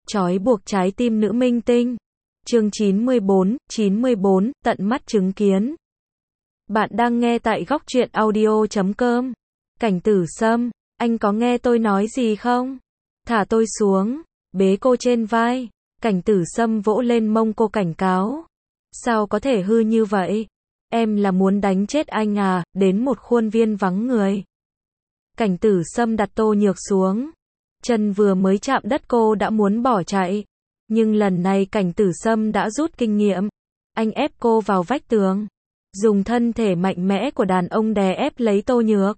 Trói buộc trái tim nữ minh tinh. Chương 94, tận mắt chứng kiến. Bạn đang nghe tại góc truyện audio.com. Cảnh Tử Sâm, anh có nghe tôi nói gì không? Thả tôi xuống, bế cô trên vai. Cảnh Tử Sâm vỗ lên mông cô cảnh cáo. Sao có thể hư như vậy? Em là muốn đánh chết anh à? Đến một khuôn viên vắng người. Cảnh Tử Sâm đặt Tô Nhược xuống. Chân vừa mới chạm đất cô đã muốn bỏ chạy. Nhưng lần này Cảnh Tử Sâm đã rút kinh nghiệm. Anh ép cô vào vách tường. Dùng thân thể mạnh mẽ của đàn ông đè ép lấy Tô Nhược.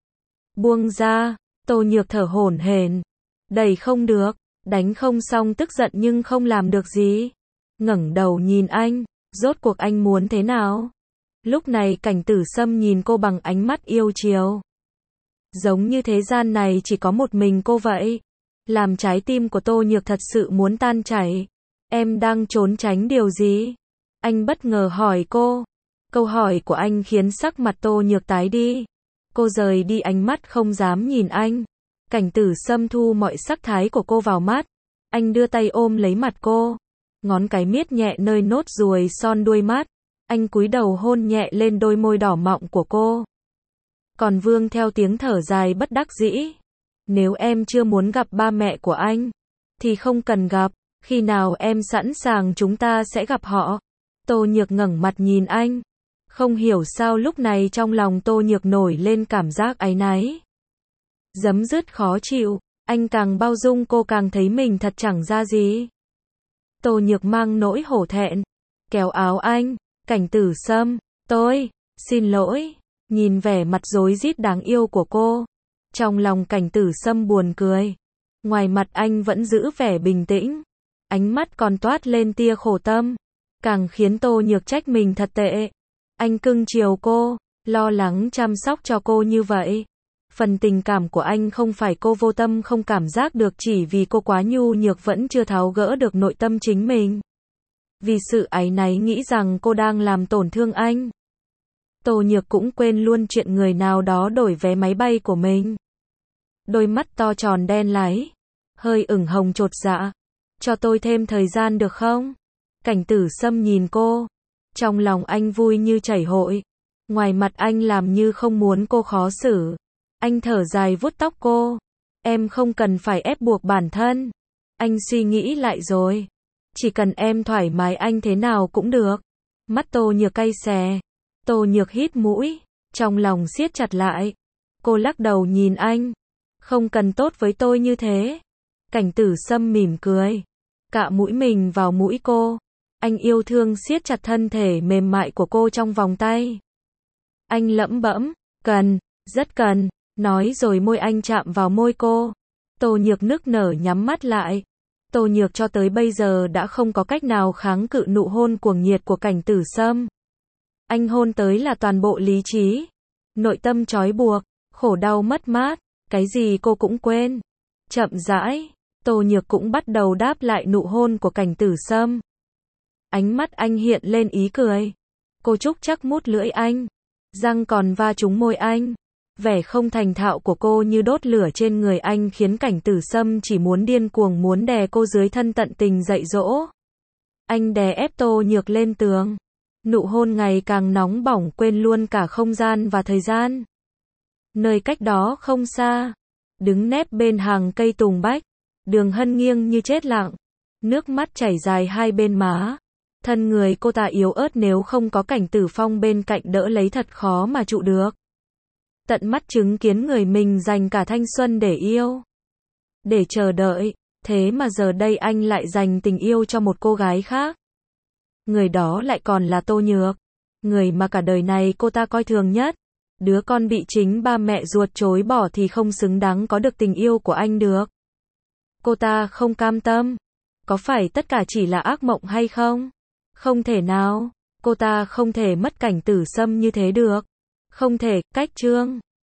Buông ra, Tô Nhược thở hổn hển. Đẩy không được, đánh không xong tức giận nhưng không làm được gì. Ngẩng đầu nhìn anh, rốt cuộc anh muốn thế nào? Lúc này Cảnh Tử Sâm nhìn cô bằng ánh mắt yêu chiều. Giống như thế gian này chỉ có một mình cô vậy. Làm trái tim của Tô Nhược thật sự muốn tan chảy. Em đang trốn tránh điều gì? Anh bất ngờ hỏi cô. Câu hỏi của anh khiến sắc mặt Tô Nhược tái đi. Cô rời đi ánh mắt không dám nhìn anh. Cảnh Tử Sâm thu mọi sắc thái của cô vào mắt. Anh đưa tay ôm lấy mặt cô. Ngón cái miết nhẹ nơi nốt ruồi son đuôi mắt. Anh cúi đầu hôn nhẹ lên đôi môi đỏ mọng của cô. Còn vương theo tiếng thở dài bất đắc dĩ. Nếu em chưa muốn gặp ba mẹ của anh, thì không cần gặp. Khi nào em sẵn sàng chúng ta sẽ gặp họ. Tô Nhược ngẩng mặt nhìn anh. Không hiểu sao lúc này trong lòng Tô Nhược nổi lên cảm giác áy náy. Giấm dứt khó chịu. Anh càng bao dung cô càng thấy mình thật chẳng ra gì. Tô Nhược mang nỗi hổ thẹn. Kéo áo anh. Cảnh Tử Sâm, tôi, xin lỗi. Nhìn vẻ mặt rối rít đáng yêu của cô. Trong lòng Cảnh Tử Sâm buồn cười. Ngoài mặt anh vẫn giữ vẻ bình tĩnh. Ánh mắt còn toát lên tia khổ tâm. Càng khiến Tô Nhược trách mình thật tệ. Anh cưng chiều cô, lo lắng chăm sóc cho cô như vậy. Phần tình cảm của anh không phải cô vô tâm không cảm giác được chỉ vì cô quá nhu nhược vẫn chưa tháo gỡ được nội tâm chính mình. Vì sự áy náy nghĩ rằng cô đang làm tổn thương anh. Tô Nhược cũng quên luôn chuyện người nào đó đổi vé máy bay của mình. Đôi mắt to tròn đen láy, hơi ửng hồng chột dạ. Cho tôi thêm thời gian được không? Cảnh Tử Sâm nhìn cô. Trong lòng anh vui như chảy hội. Ngoài mặt anh làm như không muốn cô khó xử. Anh thở dài vuốt tóc cô. Em không cần phải ép buộc bản thân. Anh suy nghĩ lại rồi. Chỉ cần em thoải mái anh thế nào cũng được. Mắt Tô Nhược cay xè. Tô Nhược hít mũi. Trong lòng siết chặt lại. Cô lắc đầu nhìn anh. Không cần tốt với tôi như thế. Cảnh Tử Sâm mỉm cười. Cạ mũi mình vào mũi cô. Anh yêu thương siết chặt thân thể mềm mại của cô trong vòng tay. Anh lẩm bẩm. Cần, rất cần. Nói rồi môi anh chạm vào môi cô. Tô Nhược nức nở nhắm mắt lại. Tô Nhược cho tới bây giờ đã không có cách nào kháng cự nụ hôn cuồng nhiệt của Cảnh Tử Sâm. Anh hôn tới là toàn bộ lý trí. Nội tâm trói buộc, khổ đau mất mát, cái gì cô cũng quên. Chậm rãi, Tô Nhược cũng bắt đầu đáp lại nụ hôn của Cảnh Tử Sâm. Ánh mắt anh hiện lên ý cười. Cô trúc chắc mút lưỡi anh. Răng còn va trúng môi anh. Vẻ không thành thạo của cô như đốt lửa trên người anh khiến Cảnh Tử Sâm chỉ muốn điên cuồng muốn đè cô dưới thân tận tình dạy dỗ. Anh đè ép Tô Nhược lên tường. Nụ hôn ngày càng nóng bỏng quên luôn cả không gian và thời gian. Nơi cách đó không xa. Đứng nép bên hàng cây tùng bách. Đường Hân nghiêng như chết lặng. Nước mắt chảy dài hai bên má. Thân người cô ta yếu ớt nếu không có Cảnh Tử Phong bên cạnh đỡ lấy thật khó mà trụ được. Tận mắt chứng kiến người mình dành cả thanh xuân để yêu. Để chờ đợi. Thế mà giờ đây anh lại dành tình yêu cho một cô gái khác. Người đó lại còn là Tô Nhược. Người mà cả đời này cô ta coi thường nhất. Đứa con bị chính ba mẹ ruột chối bỏ thì không xứng đáng có được tình yêu của anh được. Cô ta không cam tâm. Có phải tất cả chỉ là ác mộng hay không? Không thể nào. Cô ta không thể mất Cảnh Tử Sâm như thế được. Không thể, cách chương.